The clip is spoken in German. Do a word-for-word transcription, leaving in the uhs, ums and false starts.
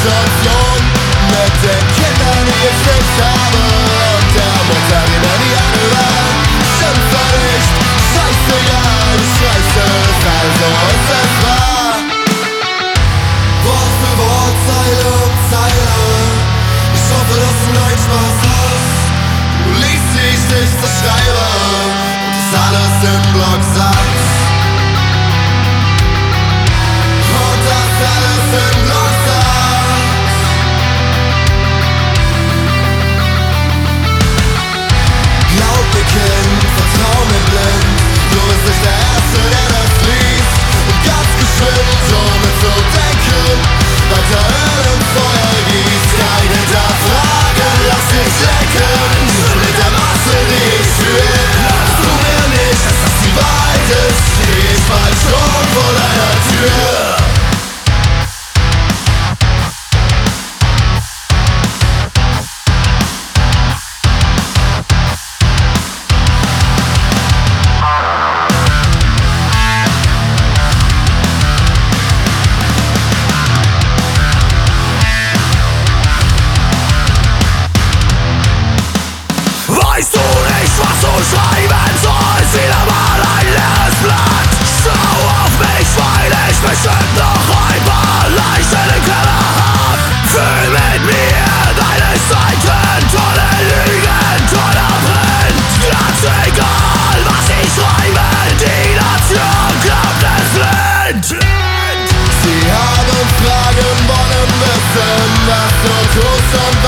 Situation mit den Kindern, die ich nicht habe, und der Mutter, die mir nie anhört. Schimpfe nicht, scheiße, ja, du schreist es, also ist es wahr. Wort für Wort, Zeile um Zeile, ich hoffe, dass du neuen Spaß hast. Du liest, wie ich dich zerschreibe, und das alles im Blocksatz. Und das alles im Blocksatz. Glaub mir, Kind, vertrau mir blind, du bist nicht der Erste, der das liest. Und ganz geschwind, ohne zu denken, weiter Öl im Feuer gießt. Kein Hinterfragen, lass dich lenken mit der Masse, die ich fühl. Glaubst du mir nicht, dass das die Wahrheit ist? Steh ich bald schon vor deiner Tür. Weißt du nicht, was du schreiben sollst? Wieder mal ein leeres Blatt. Schau auf mich, weil ich bestimmt noch ein paar Leichen im Keller hab. Fühl mit mir deine Seiten, tolle Lügen, toller Print. Ganz egal, was ich schreibe, die Nation glaubt es blind. Sie haben Fragen, wollen wissen, was du tust und